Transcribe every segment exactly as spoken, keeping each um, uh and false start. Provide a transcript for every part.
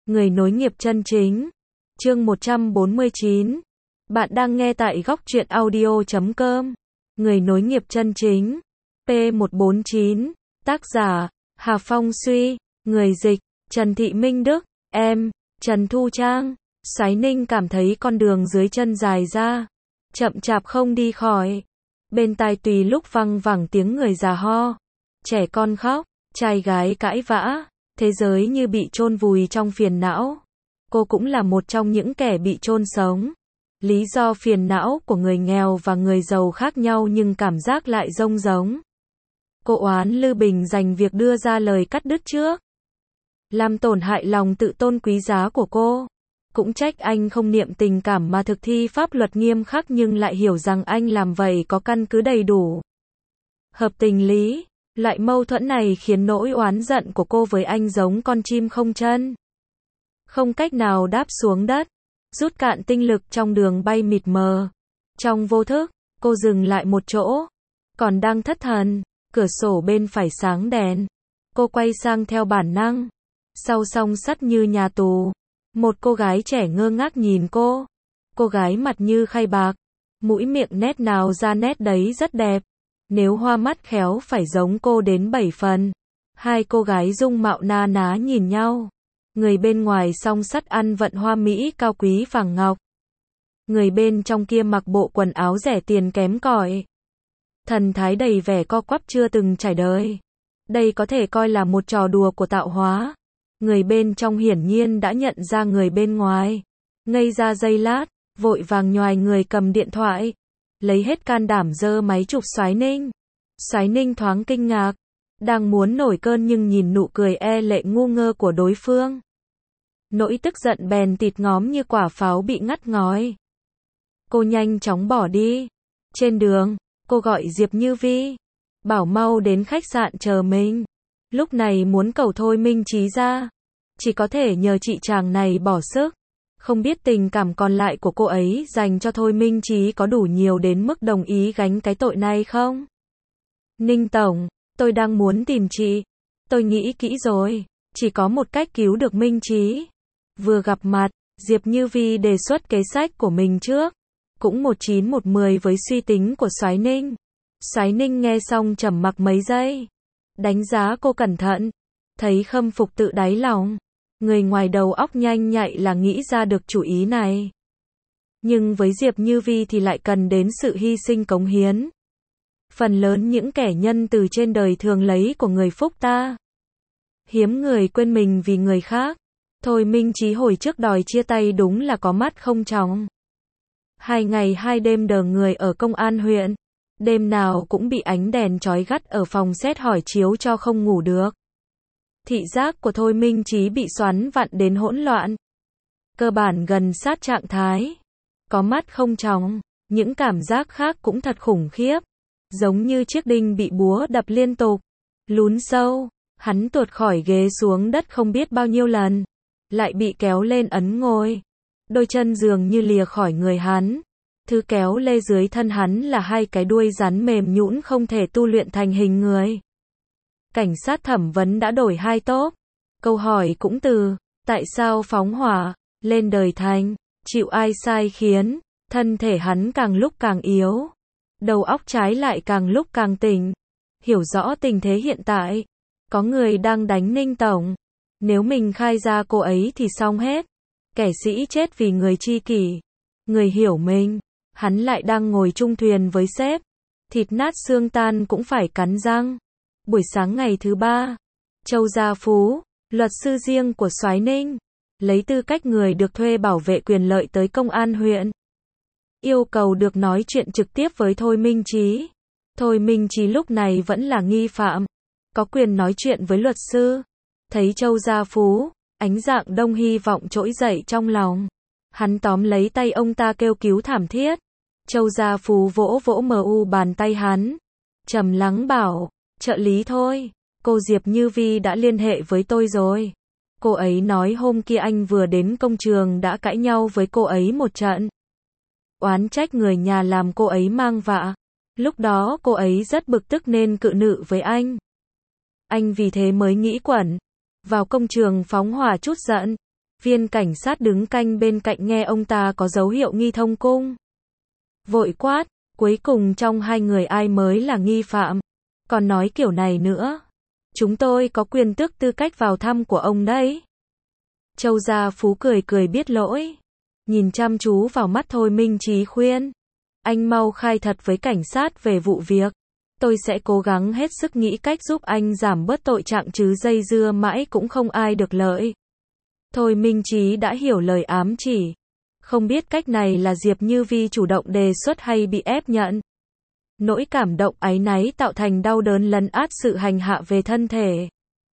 Người nối nghiệp chân chính. Chương một trăm bốn mươi chín. Bạn đang nghe tại góc truyện audio chấm com. Người nối nghiệp chân chính. P một bốn chín. Tác giả: Hà Phong Suy. Người dịch: Trần Thị Minh Đức. Em: Trần Thu Trang. Soái Ninh cảm thấy con đường dưới chân dài ra, chậm chạp không đi khỏi. Bên tai tùy lúc văng vẳng tiếng người già ho, trẻ con khóc, trai gái cãi vã, thế giới như bị chôn vùi trong phiền não. Cô cũng là một trong những kẻ bị chôn sống. Lý do phiền não của người nghèo và người giàu khác nhau nhưng cảm giác lại giống giống. Cô oán Lư Bình dành việc đưa ra lời cắt đứt trước, làm tổn hại lòng tự tôn quý giá của cô. Cũng trách anh không niệm tình cảm mà thực thi pháp luật nghiêm khắc nhưng lại hiểu rằng anh làm vậy có căn cứ đầy đủ, hợp tình lý. Loại mâu thuẫn này khiến nỗi oán giận của cô với anh giống con chim không chân, không cách nào đáp xuống đất, rút cạn tinh lực trong đường bay mịt mờ. Trong vô thức, cô dừng lại một chỗ, còn đang thất thần, cửa sổ bên phải sáng đèn. Cô quay sang theo bản năng. Sau song sắt như nhà tù, một cô gái trẻ ngơ ngác nhìn cô. Cô gái mặt như khay bạc, mũi miệng nét nào ra nét đấy rất đẹp. Nếu hoa mắt khéo phải giống cô đến bảy phần. Hai cô gái dung mạo na ná nhìn nhau. Người bên ngoài song sắt ăn vận hoa mỹ cao quý vàng ngọc. Người bên trong kia mặc bộ quần áo rẻ tiền kém cỏi. Thần thái đầy vẻ co quắp chưa từng trải đời. Đây có thể coi là một trò đùa của tạo hóa. Người bên trong hiển nhiên đã nhận ra người bên ngoài. Ngây ra giây lát, vội vàng nhoài người cầm điện thoại, lấy hết can đảm giơ máy chụp Soái Ninh. Soái Ninh thoáng kinh ngạc, đang muốn nổi cơn nhưng nhìn nụ cười e lệ ngu ngơ của đối phương. Nỗi tức giận bèn tịt ngóm như quả pháo bị ngắt ngói. Cô nhanh chóng bỏ đi. Trên đường, cô gọi Diệp Như Vi, bảo mau đến khách sạn chờ mình. Lúc này muốn cầu Thôi Minh Chí ra, chỉ có thể nhờ chị chàng này bỏ sức. Không biết tình cảm còn lại của cô ấy dành cho Thôi Minh Chí có đủ nhiều đến mức đồng ý gánh cái tội này không? Ninh Tổng, tôi đang muốn tìm chị. Tôi nghĩ kỹ rồi, chỉ có một cách cứu được Minh Chí. Vừa gặp mặt, Diệp Như Vi đề xuất kế sách của mình trước. Cũng một chín một mười với suy tính của Soái Ninh. Soái Ninh nghe xong trầm mặc mấy giây, đánh giá cô cẩn thận, thấy khâm phục tự đáy lòng. Người ngoài đầu óc nhanh nhạy là nghĩ ra được chủ ý này. Nhưng với Diệp Như Vi thì lại cần đến sự hy sinh cống hiến. Phần lớn những kẻ nhân từ trên đời thường lấy của người phúc ta. Hiếm người quên mình vì người khác. Thôi Minh Chí hồi trước đòi chia tay đúng là có mắt không tròng. Hai ngày hai đêm đờ người ở công an huyện. Đêm nào cũng bị ánh đèn chói gắt ở phòng xét hỏi chiếu cho không ngủ được. Thị giác của Thôi Minh Chí bị xoắn vặn đến hỗn loạn. Cơ bản gần sát trạng thái. Có mắt không tròng, những cảm giác khác cũng thật khủng khiếp. Giống như chiếc đinh bị búa đập liên tục. Lún sâu, hắn tuột khỏi ghế xuống đất không biết bao nhiêu lần. Lại bị kéo lên ấn ngồi. Đôi chân dường như lìa khỏi người hắn. Thứ kéo lê dưới thân hắn là hai cái đuôi rắn mềm nhũn không thể tu luyện thành hình người. Cảnh sát thẩm vấn đã đổi hai tốp. Câu hỏi cũng từ, tại sao phóng hỏa, lên đời thành, chịu ai sai khiến, thân thể hắn càng lúc càng yếu. Đầu óc trái lại càng lúc càng tỉnh. Hiểu rõ tình thế hiện tại. Có người đang đánh Ninh Tổng. Nếu mình khai ra cô ấy thì xong hết. Kẻ sĩ chết vì người tri kỷ. Người hiểu mình. Hắn lại đang ngồi chung thuyền với sếp. Thịt nát xương tan cũng phải cắn răng. Buổi sáng ngày thứ ba, Châu Gia Phú, luật sư riêng của Soái Ninh, lấy tư cách người được thuê bảo vệ quyền lợi tới công an huyện. Yêu cầu được nói chuyện trực tiếp với Thôi Minh Chí. Thôi Minh Chí lúc này vẫn là nghi phạm, có quyền nói chuyện với luật sư. Thấy Châu Gia Phú, ánh dạng đông hy vọng trỗi dậy trong lòng. Hắn tóm lấy tay ông ta kêu cứu thảm thiết. Châu Gia Phú vỗ vỗ mờ u bàn tay hắn, trầm lắng bảo, trợ lý Thôi, cô Diệp Như Vi đã liên hệ với tôi rồi. Cô ấy nói hôm kia anh vừa đến công trường đã cãi nhau với cô ấy một trận. Oán trách người nhà làm cô ấy mang vạ. Lúc đó cô ấy rất bực tức nên cự nữ với anh. Anh vì thế mới nghĩ quẩn vào công trường phóng hỏa chút giận. Viên cảnh sát đứng canh bên cạnh nghe ông ta có dấu hiệu nghi thông cung. Vội quát, cuối cùng trong hai người ai mới là nghi phạm? Còn nói kiểu này nữa. Chúng tôi có quyền tước tư cách vào thăm của ông đấy. Châu Gia Phú cười cười biết lỗi. Nhìn chăm chú vào mắt Thôi Minh Chí khuyên. Anh mau khai thật với cảnh sát về vụ việc. Tôi sẽ cố gắng hết sức nghĩ cách giúp anh giảm bớt tội trạng chứ dây dưa mãi cũng không ai được lợi. Thôi Minh Chí đã hiểu lời ám chỉ. Không biết cách này là Diệp Như Vi chủ động đề xuất hay bị ép nhận. Nỗi cảm động áy náy tạo thành đau đớn lấn át sự hành hạ về thân thể.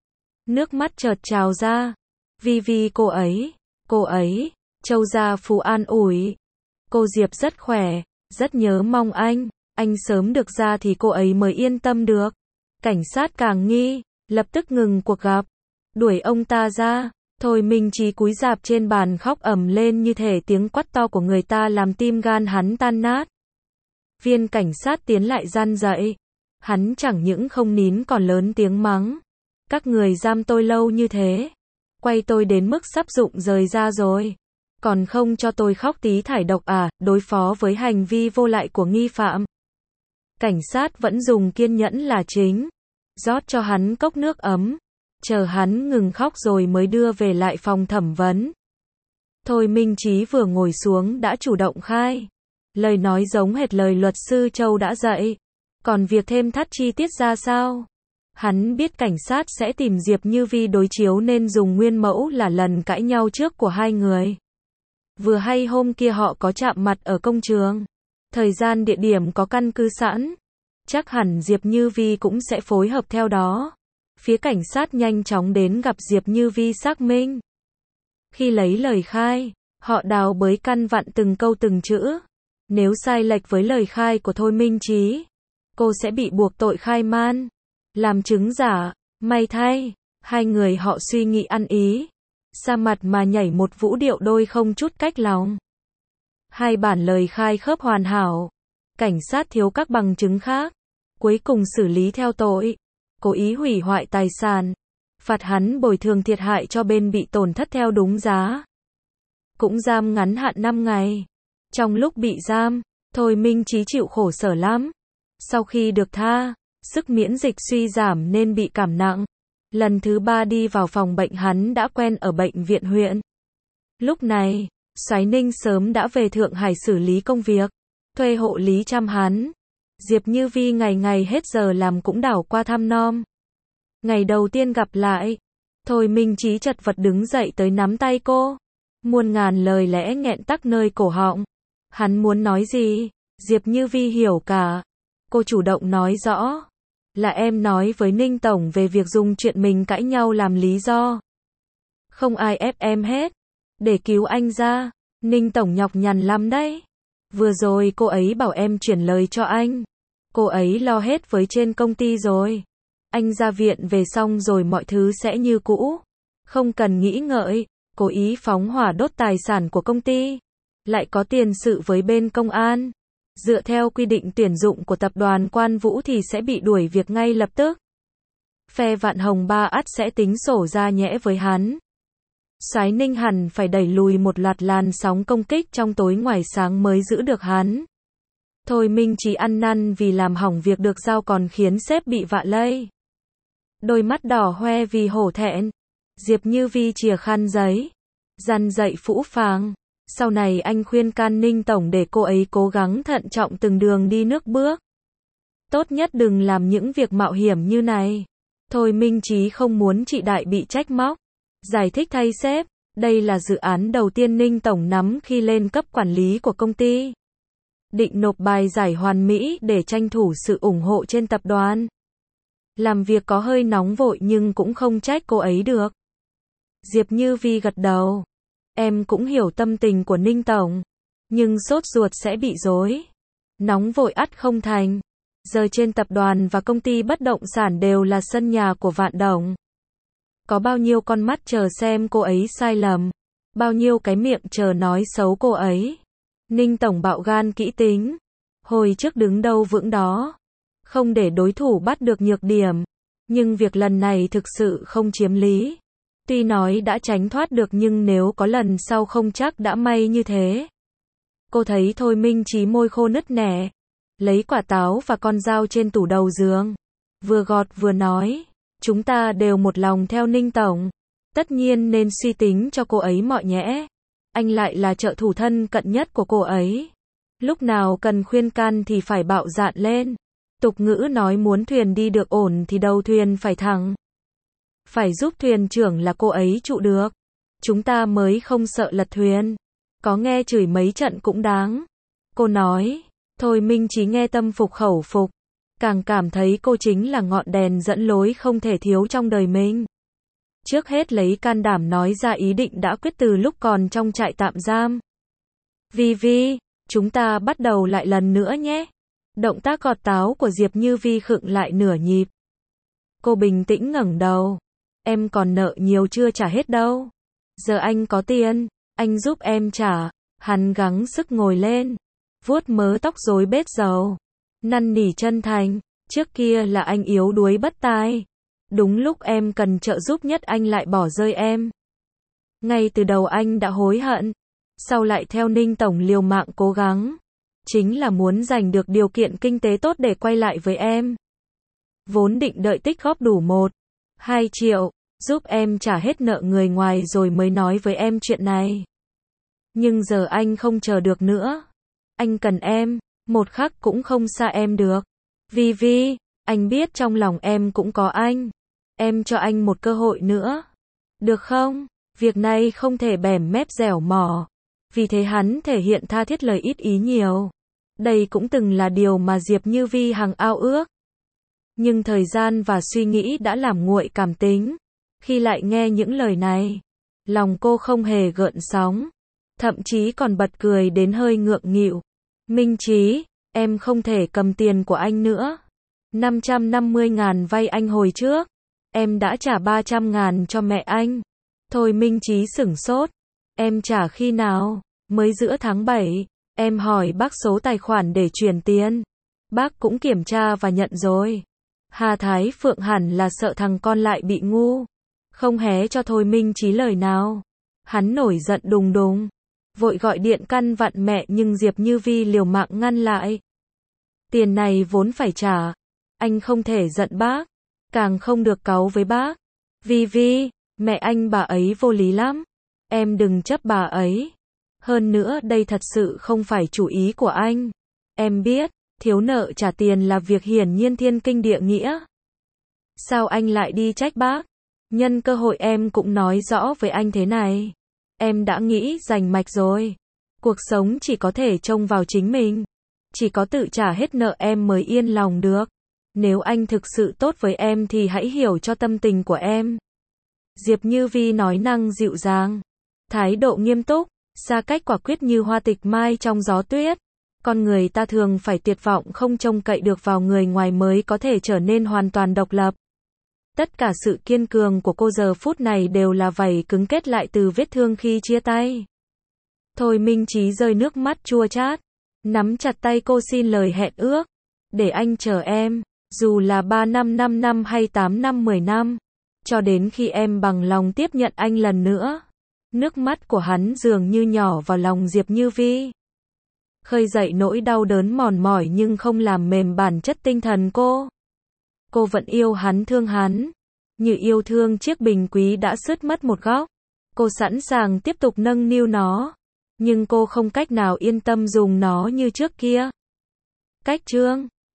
Nước mắt chợt trào ra. Vi Vi cô ấy, cô ấy, Châu Gia Phú an ủi. Cô Diệp rất khỏe, rất nhớ mong anh, anh sớm được ra thì cô ấy mới yên tâm được. Cảnh sát càng nghi, lập tức ngừng cuộc gặp, đuổi ông ta ra. Thôi Minh Chí cúi rạp trên bàn khóc ầm lên như thể tiếng quát to của người ta làm tim gan hắn tan nát. Viên cảnh sát tiến lại gian dậy. Hắn chẳng những không nín còn lớn tiếng mắng. Các người giam tôi lâu như thế. Quay tôi đến mức sắp rụng rời ra rồi. Còn không cho tôi khóc tí thải độc à, đối phó với hành vi vô lại của nghi phạm. Cảnh sát vẫn dùng kiên nhẫn là chính. Rót cho hắn cốc nước ấm. Chờ hắn ngừng khóc rồi mới đưa về lại phòng thẩm vấn. Thôi Minh Chí vừa ngồi xuống đã chủ động khai. Lời nói giống hệt lời luật sư Châu đã dạy. Còn việc thêm thắt chi tiết ra sao? Hắn biết cảnh sát sẽ tìm Diệp Như Vi đối chiếu nên dùng nguyên mẫu là lần cãi nhau trước của hai người. Vừa hay hôm kia họ có chạm mặt ở công trường. Thời gian địa điểm có căn cứ sẵn. Chắc hẳn Diệp Như Vi cũng sẽ phối hợp theo đó. Phía cảnh sát nhanh chóng đến gặp Diệp Như Vi xác minh. Khi lấy lời khai, họ đào bới căn vặn từng câu từng chữ. Nếu sai lệch với lời khai của Thôi Minh Chí, cô sẽ bị buộc tội khai man, làm chứng giả. May thay, hai người họ suy nghĩ ăn ý, sa mặt mà nhảy một vũ điệu đôi không chút cách lòng. Hai bản lời khai khớp hoàn hảo. Cảnh sát thiếu các bằng chứng khác, cuối cùng xử lý theo tội cố ý hủy hoại tài sản, phạt hắn bồi thường thiệt hại cho bên bị tổn thất theo đúng giá. Cũng giam ngắn hạn năm ngày. Trong lúc bị giam, Thôi Minh Chí chịu khổ sở lắm. Sau khi được tha, sức miễn dịch suy giảm nên bị cảm nặng. Lần thứ ba đi vào phòng bệnh hắn đã quen ở bệnh viện huyện. Lúc này, Soái Ninh sớm đã về Thượng Hải xử lý công việc, thuê hộ lý chăm hắn. Diệp Như Vi ngày ngày hết giờ làm cũng đảo qua thăm nom. Ngày đầu tiên gặp lại, Thôi Minh Chí chật vật đứng dậy tới nắm tay cô. Muôn ngàn lời lẽ nghẹn tắc nơi cổ họng. Hắn muốn nói gì, Diệp Như Vi hiểu cả. Cô chủ động nói rõ. Là em nói với Ninh Tổng về việc dùng chuyện mình cãi nhau làm lý do. Không ai ép em hết. Để cứu anh ra, Ninh Tổng nhọc nhằn lắm đấy. Vừa rồi cô ấy bảo em chuyển lời cho anh. Cô ấy lo hết với trên công ty rồi. Anh ra viện về xong rồi mọi thứ sẽ như cũ. Không cần nghĩ ngợi, cố ý phóng hỏa đốt tài sản của công ty. Lại có tiền sự với bên công an. Dựa theo quy định tuyển dụng của tập đoàn Quan Vũ thì sẽ bị đuổi việc ngay lập tức. Phe Vạn Hồng Ba ắt sẽ tính sổ ra nhẽ với hắn. Soái Ninh hẳn phải đẩy lùi một loạt làn sóng công kích trong tối ngoài sáng mới giữ được hắn. Thôi Minh Chí ăn năn vì làm hỏng việc được giao còn khiến sếp bị vạ lây. Đôi mắt đỏ hoe vì hổ thẹn. Diệp Như Vi chìa khăn giấy, dằn dậy phũ phàng. Sau này anh khuyên can Ninh Tổng để cô ấy cố gắng thận trọng từng đường đi nước bước. Tốt nhất đừng làm những việc mạo hiểm như này. Thôi Minh Chí không muốn chị Đại bị trách móc. Giải thích thay sếp, đây là dự án đầu tiên Ninh Tổng nắm khi lên cấp quản lý của công ty. Định nộp bài giải hoàn mỹ để tranh thủ sự ủng hộ trên tập đoàn. Làm việc có hơi nóng vội nhưng cũng không trách cô ấy được. Diệp Như Vi gật đầu. Em cũng hiểu tâm tình của Ninh Tổng. Nhưng sốt ruột sẽ bị rối. Nóng vội ắt không thành. Giờ trên tập đoàn và công ty bất động sản đều là sân nhà của Vạn Đồng. Có bao nhiêu con mắt chờ xem cô ấy sai lầm. Bao nhiêu cái miệng chờ nói xấu cô ấy. Ninh Tổng bạo gan kỹ tính. Hồi trước đứng đâu vững đó. Không để đối thủ bắt được nhược điểm. Nhưng việc lần này thực sự không chiếm lý. Tuy nói đã tránh thoát được nhưng nếu có lần sau không chắc đã may như thế. Cô thấy Thôi Minh Chí môi khô nứt nẻ, lấy quả táo và con dao trên tủ đầu giường, vừa gọt vừa nói, chúng ta đều một lòng theo Ninh Tổng, tất nhiên nên suy tính cho cô ấy mọi nhẽ. Anh lại là trợ thủ thân cận nhất của cô ấy. Lúc nào cần khuyên can thì phải bạo dạn lên. Tục ngữ nói muốn thuyền đi được ổn thì đầu thuyền phải thẳng. Phải giúp thuyền trưởng là cô ấy trụ được. Chúng ta mới không sợ lật thuyền. Có nghe chửi mấy trận cũng đáng. Cô nói. Thôi Minh Chí nghe tâm phục khẩu phục. Càng cảm thấy cô chính là ngọn đèn dẫn lối không thể thiếu trong đời mình. Trước hết lấy can đảm nói ra ý định đã quyết từ lúc còn trong trại tạm giam. Vi Vi, chúng ta bắt đầu lại lần nữa nhé. Động tác gọt táo của Diệp Như Vi khựng lại nửa nhịp. Cô bình tĩnh ngẩng đầu. Em còn nợ nhiều chưa trả hết đâu. Giờ anh có tiền, anh giúp em trả. Hắn gắng sức ngồi lên, vuốt mớ tóc rối bết dầu, năn nỉ chân thành. Trước kia là anh yếu đuối bất tài. Đúng lúc em cần trợ giúp nhất anh lại bỏ rơi em. Ngay từ đầu anh đã hối hận. Sau lại theo Ninh Tổng liều mạng cố gắng. Chính là muốn giành được điều kiện kinh tế tốt để quay lại với em. Vốn định đợi tích góp đủ một, hai triệu, giúp em trả hết nợ người ngoài rồi mới nói với em chuyện này. Nhưng giờ anh không chờ được nữa. Anh cần em, một khắc cũng không xa em được. Vi Vi, anh biết trong lòng em cũng có anh. Em cho anh một cơ hội nữa. Được không? Việc này không thể bẻm mép dẻo mỏ. Vì thế hắn thể hiện tha thiết lời ít ý nhiều. Đây cũng từng là điều mà Diệp Như Vi hằng ao ước. Nhưng thời gian và suy nghĩ đã làm nguội cảm tính. Khi lại nghe những lời này, lòng cô không hề gợn sóng. Thậm chí còn bật cười đến hơi ngượng nghịu. Minh Chí, em không thể cầm tiền của anh nữa. năm trăm năm mươi ngàn vay anh hồi trước. Em đã trả ba trăm ngàn cho mẹ anh. Thôi Minh Chí sửng sốt. Em trả khi nào? Mới giữa tháng bảy. Em hỏi bác số tài khoản để chuyển tiền. Bác cũng kiểm tra và nhận rồi. Hà Thái Phượng hẳn là sợ thằng con lại bị ngu. Không hé cho Thôi Minh Chí lời nào. Hắn nổi giận đùng đùng. Vội gọi điện căn vặn mẹ nhưng Diệp Như Vi liều mạng ngăn lại. Tiền này vốn phải trả. Anh không thể giận bác. Càng không được cáu với bác. Vi Vi, mẹ anh bà ấy vô lý lắm. Em đừng chấp bà ấy. Hơn nữa đây thật sự không phải chủ ý của anh. Em biết, thiếu nợ trả tiền là việc hiển nhiên thiên kinh địa nghĩa. Sao anh lại đi trách bác? Nhân cơ hội em cũng nói rõ với anh thế này. Em đã nghĩ rành mạch rồi. Cuộc sống chỉ có thể trông vào chính mình. Chỉ có tự trả hết nợ em mới yên lòng được. Nếu anh thực sự tốt với em thì hãy hiểu cho tâm tình của em. Diệp Như Vi nói năng dịu dàng. Thái độ nghiêm túc, xa cách quả quyết như hoa tịch mai trong gió tuyết. Con người ta thường phải tuyệt vọng không trông cậy được vào người ngoài mới có thể trở nên hoàn toàn độc lập. Tất cả sự kiên cường của cô giờ phút này đều là vảy cứng kết lại từ vết thương khi chia tay. Thôi Minh Chí rơi nước mắt chua chát. Nắm chặt tay cô xin lời hẹn ước. Để anh chờ em, dù là ba năm, năm năm hay tám năm, mười năm. Cho đến khi em bằng lòng tiếp nhận anh lần nữa. Nước mắt của hắn dường như nhỏ vào lòng Diệp Như Vi. Khơi dậy nỗi đau đớn mòn mỏi nhưng không làm mềm bản chất tinh thần cô. Cô vẫn yêu hắn, thương hắn. Như yêu thương chiếc bình quý đã sứt mất một góc. Cô sẵn sàng tiếp tục nâng niu nó. Nhưng cô không cách nào yên tâm dùng nó như trước kia. Cách chương